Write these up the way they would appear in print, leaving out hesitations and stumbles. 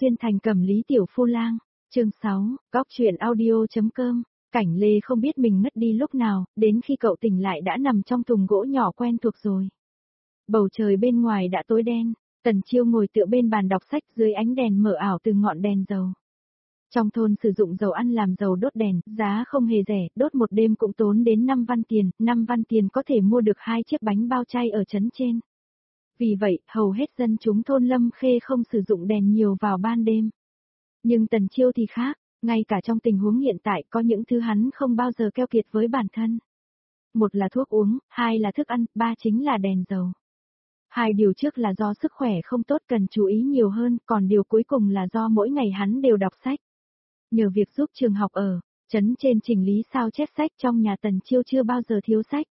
xuyên thành Cẩm Lý tiểu phu lang. Chương 6, góc truyện audio.com. Cảnh Lê không biết mình ngất đi lúc nào, đến khi cậu tỉnh lại đã nằm trong thùng gỗ nhỏ quen thuộc rồi. Bầu trời bên ngoài đã tối đen, Tần Chiêu ngồi tựa bên bàn đọc sách dưới ánh đèn mờ ảo từ ngọn đèn dầu. Trong thôn sử dụng dầu ăn làm dầu đốt đèn, giá không hề rẻ, đốt một đêm cũng tốn đến 5 văn tiền, 5 văn tiền có thể mua được 2 chiếc bánh bao chay ở trấn trên. Vì vậy, hầu hết dân chúng thôn Lâm Khê không sử dụng đèn nhiều vào ban đêm. Nhưng Tần Chiêu thì khác, ngay cả trong tình huống hiện tại có những thứ hắn không bao giờ keo kiệt với bản thân. Một là thuốc uống, hai là thức ăn, ba chính là đèn dầu. Hai điều trước là do sức khỏe không tốt cần chú ý nhiều hơn, còn điều cuối cùng là do mỗi ngày hắn đều đọc sách. Nhờ việc giúp trường học ở trấn trên chỉnh lý sao chép sách trong nhà Tần Chiêu chưa bao giờ thiếu sách.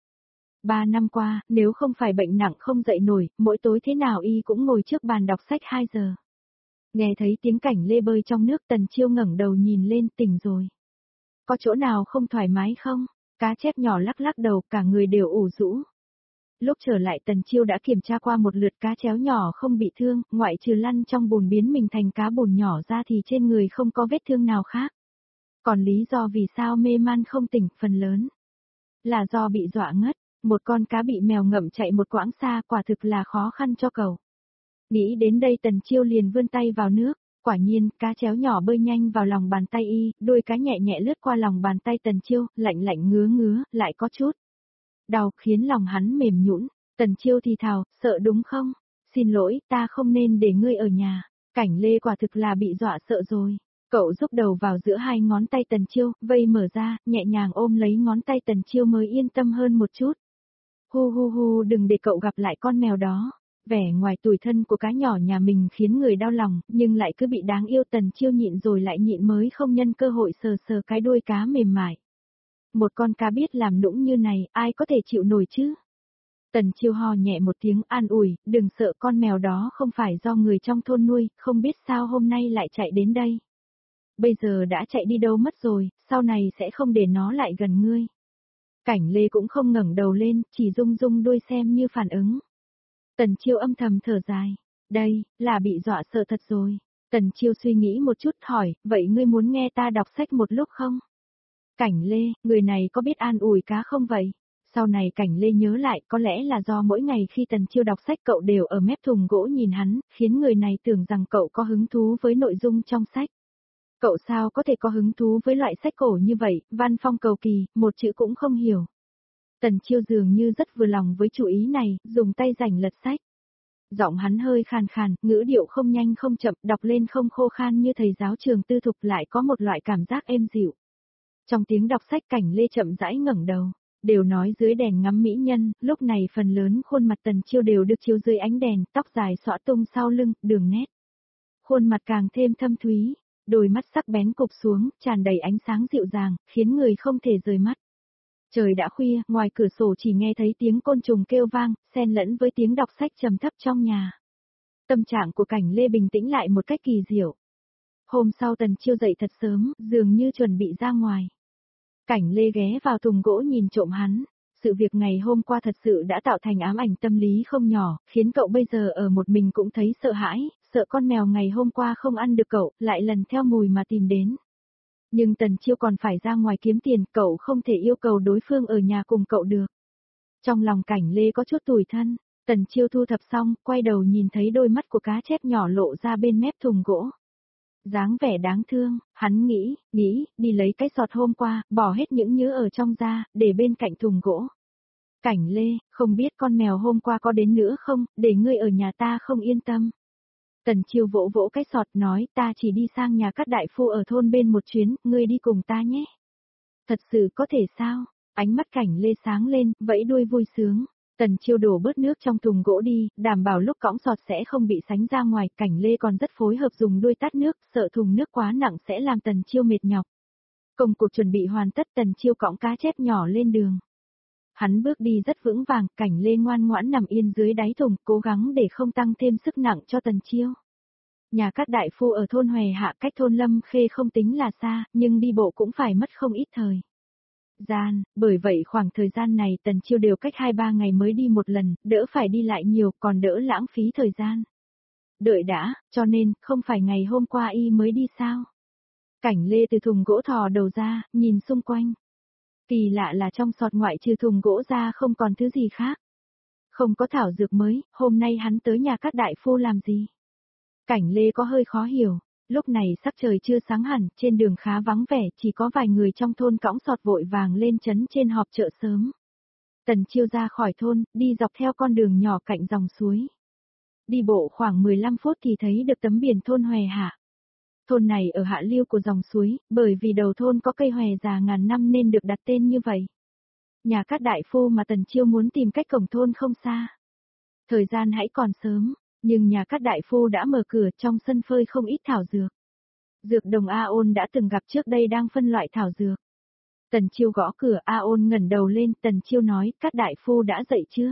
3 năm qua, nếu không phải bệnh nặng không dậy nổi, mỗi tối thế nào y cũng ngồi trước bàn đọc sách 2 giờ. Nghe thấy tiếng Cảnh Lê bơi trong nước, Tần Chiêu ngẩng đầu nhìn lên, tỉnh rồi. Có chỗ nào không thoải mái không? Cá chép nhỏ lắc lắc đầu, cả người đều ủ rũ. Lúc trở lại Tần Chiêu đã kiểm tra qua một lượt, cá chéo nhỏ không bị thương, ngoại trừ lăn trong bùn biến mình thành cá bùn nhỏ ra thì trên người không có vết thương nào khác. Còn lý do vì sao mê man không tỉnh, phần lớn là do bị dọa ngất. Một con cá bị mèo ngậm chạy một quãng xa, quả thực là khó khăn cho cậu. Nghĩ đến đây Tần Chiêu liền vươn tay vào nước, quả nhiên, cá chéo nhỏ bơi nhanh vào lòng bàn tay y, đuôi cá nhẹ nhẹ lướt qua lòng bàn tay Tần Chiêu, lạnh lạnh ngứa ngứa, lại có chút đau khiến lòng hắn mềm nhũn. Tần Chiêu thì thào, sợ đúng không? Xin lỗi, ta không nên để ngươi ở nhà. Cảnh Lê quả thực là bị dọa sợ rồi. Cậu rúc đầu vào giữa hai ngón tay Tần Chiêu, vây mở ra, nhẹ nhàng ôm lấy ngón tay Tần Chiêu mới yên tâm hơn một chút. Hu hu hu, đừng để cậu gặp lại con mèo đó. Vẻ ngoài tủi thân của cá nhỏ nhà mình khiến người đau lòng, nhưng lại cứ bị đáng yêu. Tần Chiêu nhịn rồi lại nhịn mới không nhân cơ hội sờ sờ cái đuôi cá mềm mại. Một con cá biết làm nũng như này, ai có thể chịu nổi chứ? Tần Chiêu ho nhẹ một tiếng an ủi, đừng sợ, con mèo đó không phải do người trong thôn nuôi, không biết sao hôm nay lại chạy đến đây. Bây giờ đã chạy đi đâu mất rồi, sau này sẽ không để nó lại gần ngươi. Cảnh Lê cũng không ngẩng đầu lên, chỉ rung rung đuôi xem như phản ứng. Tần Chiêu âm thầm thở dài, đây, là bị dọa sợ thật rồi. Tần Chiêu suy nghĩ một chút hỏi, vậy ngươi muốn nghe ta đọc sách một lúc không? Cảnh Lê, người này có biết an ủi cá không vậy? Sau này Cảnh Lê nhớ lại, có lẽ là do mỗi ngày khi Tần Chiêu đọc sách cậu đều ở mép thùng gỗ nhìn hắn, khiến người này tưởng rằng cậu có hứng thú với nội dung trong sách. Cậu sao có thể có hứng thú với loại sách cổ như vậy, văn phong cầu kỳ, một chữ cũng không hiểu. Tần Chiêu dường như rất vừa lòng với chủ ý này, dùng tay rảnh lật sách. Giọng hắn hơi khàn khàn, ngữ điệu không nhanh không chậm, đọc lên không khô khan như thầy giáo trường tư thục, lại có một loại cảm giác êm dịu. Trong tiếng đọc sách Cảnh Lê chậm rãi ngẩng đầu, đều nói dưới đèn ngắm mỹ nhân, lúc này phần lớn khuôn mặt Tần Chiêu đều được chiếu dưới ánh đèn, tóc dài xõa tung sau lưng, đường nét khuôn mặt càng thêm thâm thúy, đôi mắt sắc bén cụp xuống, tràn đầy ánh sáng dịu dàng, khiến người không thể rời mắt. Trời đã khuya, ngoài cửa sổ chỉ nghe thấy tiếng côn trùng kêu vang, xen lẫn với tiếng đọc sách trầm thấp trong nhà. Tâm trạng của Cảnh Lê bình tĩnh lại một cách kỳ diệu. Hôm sau Tần Chiêu dậy thật sớm, dường như chuẩn bị ra ngoài. Cảnh Lê ghé vào thùng gỗ nhìn trộm hắn. Sự việc ngày hôm qua thật sự đã tạo thành ám ảnh tâm lý không nhỏ, khiến cậu bây giờ ở một mình cũng thấy sợ hãi, sợ con mèo ngày hôm qua không ăn được cậu, lại lần theo mùi mà tìm đến. Nhưng Tần Chiêu còn phải ra ngoài kiếm tiền, cậu không thể yêu cầu đối phương ở nhà cùng cậu được. Trong lòng Cảnh Lê có chút tủi thân, Tần Chiêu thu thập xong, quay đầu nhìn thấy đôi mắt của cá chép nhỏ lộ ra bên mép thùng gỗ. Dáng vẻ đáng thương, hắn nghĩ, đi lấy cái sọt hôm qua, bỏ hết những nhớ ở trong ra, để bên cạnh thùng gỗ. Cảnh Lê, không biết con mèo hôm qua có đến nữa không, để ngươi ở nhà ta không yên tâm. Tần Chiêu vỗ vỗ cái sọt nói, ta chỉ đi sang nhà các đại phu ở thôn bên một chuyến, ngươi đi cùng ta nhé. Thật sự có thể sao? Ánh mắt Cảnh Lê sáng lên, vẫy đuôi vui sướng. Tần Chiêu đổ bớt nước trong thùng gỗ đi, đảm bảo lúc cõng sọt sẽ không bị sánh ra ngoài. Cảnh Lê còn rất phối hợp dùng đuôi tát nước, sợ thùng nước quá nặng sẽ làm Tần Chiêu mệt nhọc. Công cuộc chuẩn bị hoàn tất, Tần Chiêu cõng cá chép nhỏ lên đường. Hắn bước đi rất vững vàng, Cảnh Lê ngoan ngoãn nằm yên dưới đáy thùng, cố gắng để không tăng thêm sức nặng cho Tần Chiêu. Nhà các đại phu ở thôn Hòe Hạ cách thôn Lâm Khê không tính là xa, nhưng đi bộ cũng phải mất không ít thời gian, bởi vậy khoảng thời gian này Tần Chiêu đều cách 2-3 ngày mới đi một lần, đỡ phải đi lại nhiều, còn đỡ lãng phí thời gian. Đợi đã, cho nên, không phải ngày hôm qua y mới đi sao? Cảnh Lê từ thùng gỗ thò đầu ra, nhìn xung quanh. Kỳ lạ là trong sọt ngoại trừ thùng gỗ ra không còn thứ gì khác. Không có thảo dược mới, hôm nay hắn tới nhà các đại phu làm gì? Cảnh Lê có hơi khó hiểu, lúc này sắc trời chưa sáng hẳn, trên đường khá vắng vẻ, chỉ có vài người trong thôn cõng sọt vội vàng lên trấn trên họp chợ sớm. Tần Chiêu ra khỏi thôn, đi dọc theo con đường nhỏ cạnh dòng suối. Đi bộ khoảng 15 phút thì thấy được tấm biển thôn Hòe Hạ. Thôn này ở hạ lưu của dòng suối, bởi vì đầu thôn có cây hòe già ngàn năm nên được đặt tên như vậy. Nhà các đại phu mà Tần Chiêu muốn tìm cách cổng thôn không xa. Thời gian hãy còn sớm, nhưng nhà các đại phu đã mở cửa, trong sân phơi không ít thảo dược. Dược đồng A Ôn đã từng gặp trước đây đang phân loại thảo dược. Tần Chiêu gõ cửa, A Ôn ngẩng đầu lên, Tần Chiêu nói, các đại phu đã dậy chưa?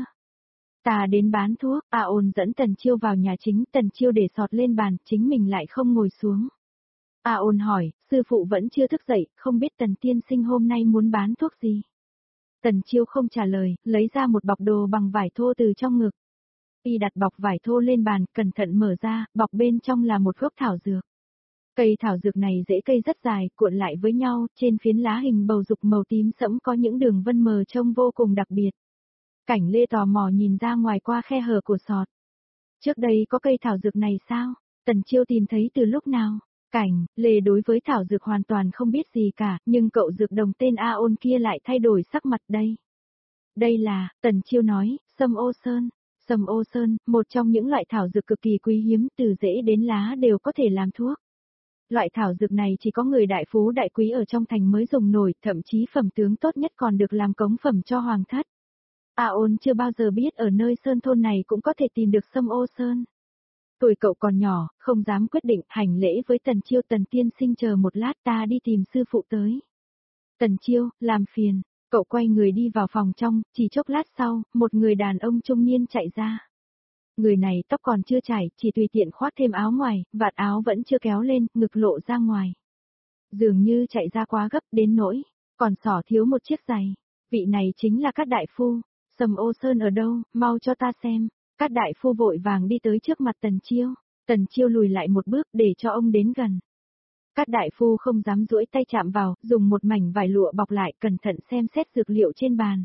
Ta đến bán thuốc, A Ôn dẫn Tần Chiêu vào nhà chính, Tần Chiêu để sọt lên bàn, chính mình lại không ngồi xuống. A Ôn hỏi, sư phụ vẫn chưa thức dậy, không biết Tần tiên sinh hôm nay muốn bán thuốc gì? Tần Chiêu không trả lời, lấy ra một bọc đồ bằng vải thô từ trong ngực. Y đặt bọc vải thô lên bàn, cẩn thận mở ra, bọc bên trong là một gốc thảo dược. Cây thảo dược này rễ cây rất dài, cuộn lại với nhau, trên phiến lá hình bầu dục màu tím sẫm có những đường vân mờ trông vô cùng đặc biệt. Cảnh Lê tò mò nhìn ra ngoài qua khe hở của sọt. Trước đây có cây thảo dược này sao? Tần Chiêu tìm thấy từ lúc nào? Cảnh Lê đối với thảo dược hoàn toàn không biết gì cả, nhưng cậu dược đồng tên A Ôn kia lại thay đổi sắc mặt đây. Đây là, Tần Chiêu nói, sâm ô sơn. Sâm ô sơn, một trong những loại thảo dược cực kỳ quý hiếm, từ rễ đến lá đều có thể làm thuốc. Loại thảo dược này chỉ có người đại phú đại quý ở trong thành mới dùng nổi, thậm chí phẩm tướng tốt nhất còn được làm cống phẩm cho hoàng thất. A Ôn chưa bao giờ biết ở nơi sơn thôn này cũng có thể tìm được sâm ô sơn. Tuổi cậu còn nhỏ, không dám quyết định, hành lễ với Tần Chiêu, Tần tiên sinh chờ một lát ta đi tìm sư phụ tới. Tần Chiêu, làm phiền, cậu quay người đi vào phòng trong, chỉ chốc lát sau, một người đàn ông trung niên chạy ra. Người này tóc còn chưa chải, chỉ tùy tiện khoác thêm áo ngoài, vạt áo vẫn chưa kéo lên, ngực lộ ra ngoài. Dường như chạy ra quá gấp đến nỗi, còn xỏ thiếu một chiếc giày. Vị này chính là các đại phu. Sâm ô sơn ở đâu, mau cho ta xem. Các đại phu vội vàng đi tới trước mặt Tần Chiêu. Tần Chiêu lùi lại một bước để cho ông đến gần. Các đại phu không dám duỗi tay chạm vào, dùng một mảnh vải lụa bọc lại, cẩn thận xem xét dược liệu trên bàn.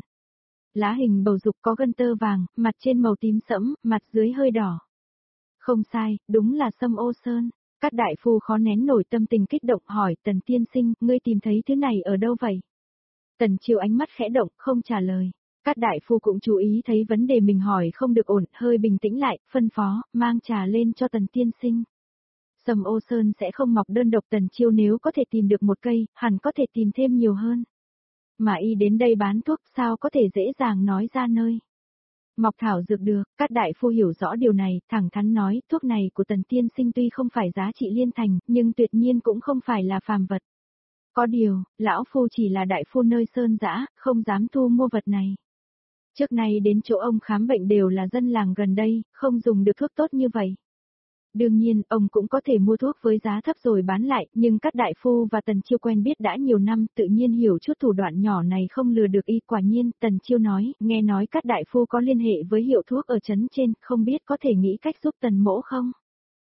Lá hình bầu dục có gân tơ vàng, mặt trên màu tím sẫm, mặt dưới hơi đỏ. Không sai, đúng là sâm ô sơn. Các đại phu khó nén nổi tâm tình kích động hỏi Tần tiên sinh, ngươi tìm thấy thứ này ở đâu vậy? Tần Chiêu ánh mắt khẽ động, không trả lời. Các đại phu cũng chú ý thấy vấn đề mình hỏi không được ổn, hơi bình tĩnh lại, phân phó, mang trà lên cho Tần tiên sinh. Sâm ô sơn sẽ không mọc đơn độc, Tần Chiêu nếu có thể tìm được một cây, hẳn có thể tìm thêm nhiều hơn. Mà y đến đây bán thuốc sao có thể dễ dàng nói ra nơi. Mọc thảo dược được, các đại phu hiểu rõ điều này, thẳng thắn nói, thuốc này của Tần tiên sinh tuy không phải giá trị liên thành, nhưng tuyệt nhiên cũng không phải là phàm vật. Có điều, lão phu chỉ là đại phu nơi sơn dã, không dám thu mua vật này. Trước nay đến chỗ ông khám bệnh đều là dân làng gần đây, không dùng được thuốc tốt như vậy. Đương nhiên, ông cũng có thể mua thuốc với giá thấp rồi bán lại, nhưng các đại phu và Tần Chiêu quen biết đã nhiều năm, tự nhiên hiểu chút thủ đoạn nhỏ này không lừa được y. Quả nhiên, Tần Chiêu nói, nghe nói các đại phu có liên hệ với hiệu thuốc ở trấn trên, không biết có thể nghĩ cách giúp Tần mỗ không?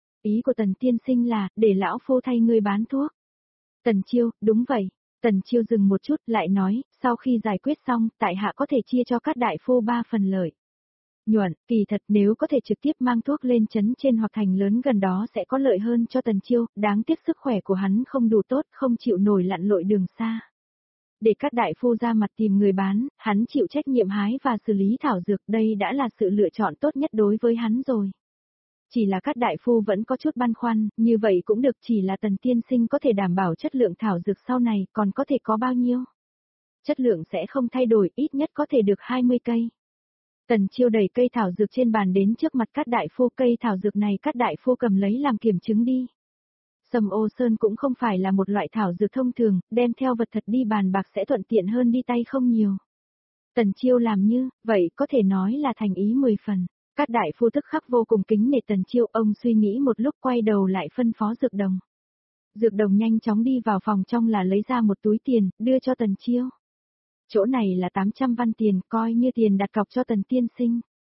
Ý của Tần tiên sinh là, để lão phu thay người bán thuốc. Tần Chiêu, đúng vậy. Tần Chiêu dừng một chút, lại nói, sau khi giải quyết xong, tại hạ có thể chia cho các đại phu 3 phần lợi. Nhuận, kỳ thật nếu có thể trực tiếp mang thuốc lên trấn trên hoặc thành lớn gần đó sẽ có lợi hơn cho Tần Chiêu, đáng tiếc sức khỏe của hắn không đủ tốt, không chịu nổi lặn lội đường xa. Để các đại phu ra mặt tìm người bán, hắn chịu trách nhiệm hái và xử lý thảo dược, đây đã là sự lựa chọn tốt nhất đối với hắn rồi. Chỉ là các đại phu vẫn có chút băn khoăn, như vậy cũng được, chỉ là Tần tiên sinh có thể đảm bảo chất lượng thảo dược sau này, còn có thể có bao nhiêu? Chất lượng sẽ không thay đổi, ít nhất có thể được 20 cây. Tần Chiêu đẩy cây thảo dược trên bàn đến trước mặt các đại phu, cây thảo dược này các đại phu cầm lấy làm kiểm chứng đi. Sâm ô sơn cũng không phải là một loại thảo dược thông thường, đem theo vật thật đi bàn bạc sẽ thuận tiện hơn đi tay không nhiều. Tần Chiêu làm như, vậy có thể nói là thành ý 10 phần. Các đại phu tức khắc vô cùng kính nể Tần Chiêu, ông suy nghĩ một lúc quay đầu lại phân phó dược đồng. Dược đồng nhanh chóng đi vào phòng trong là lấy ra một túi tiền, đưa cho Tần Chiêu. Chỗ này là 800 văn tiền, coi như tiền đặt cọc cho Tần tiên sinh.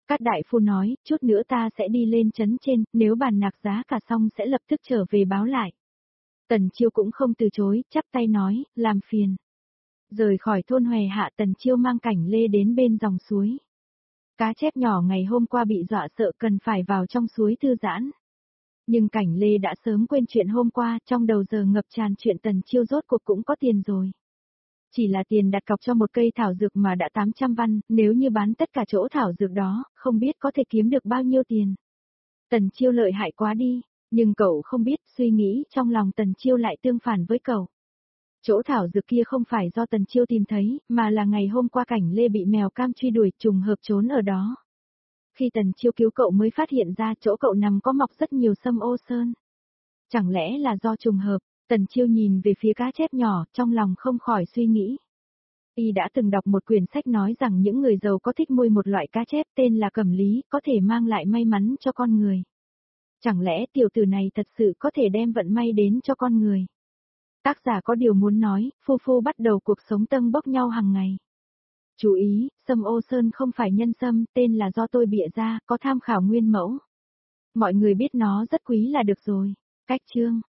Cát đại phu nói, chút nữa ta sẽ đi lên trấn trên, nếu bàn nạc giá cả xong sẽ lập tức trở về báo lại. Tần Chiêu cũng không từ chối, chắp tay nói, làm phiền. Rời khỏi thôn Hòe Hạ, Tần Chiêu mang Cảnh Lê đến bên dòng suối. Cá chép nhỏ ngày hôm qua bị dọa sợ cần phải vào trong suối thư giãn. Nhưng Cảnh Lê đã sớm quên chuyện hôm qua, trong đầu giờ ngập tràn chuyện Tần Chiêu rốt cuộc cũng có tiền rồi. Chỉ là tiền đặt cọc cho một cây thảo dược mà đã 800 văn, nếu như bán tất cả chỗ thảo dược đó, không biết có thể kiếm được bao nhiêu tiền. Tần Chiêu lợi hại quá đi, nhưng cậu không biết, suy nghĩ trong lòng Tần Chiêu lại tương phản với cậu. Chỗ thảo dược kia không phải do Tần Chiêu tìm thấy, mà là ngày hôm qua Cảnh Lê bị mèo cam truy đuổi, trùng hợp trốn ở đó. Khi Tần Chiêu cứu cậu mới phát hiện ra chỗ cậu nằm có mọc rất nhiều sâm ô sơn. Chẳng lẽ là do trùng hợp? Tần Chiêu nhìn về phía cá chép nhỏ, trong lòng không khỏi suy nghĩ. Y đã từng đọc một quyển sách nói rằng những người giàu có thích nuôi một loại cá chép tên là cẩm lý, có thể mang lại may mắn cho con người. Chẳng lẽ tiểu tử này thật sự có thể đem vận may đến cho con người? Tác giả có điều muốn nói, phu phu bắt đầu cuộc sống tâng bốc nhau hàng ngày. Chú ý, sâm ô sơn không phải nhân sâm, tên là do tôi bịa ra, có tham khảo nguyên mẫu. Mọi người biết nó rất quý là được rồi. Cách chương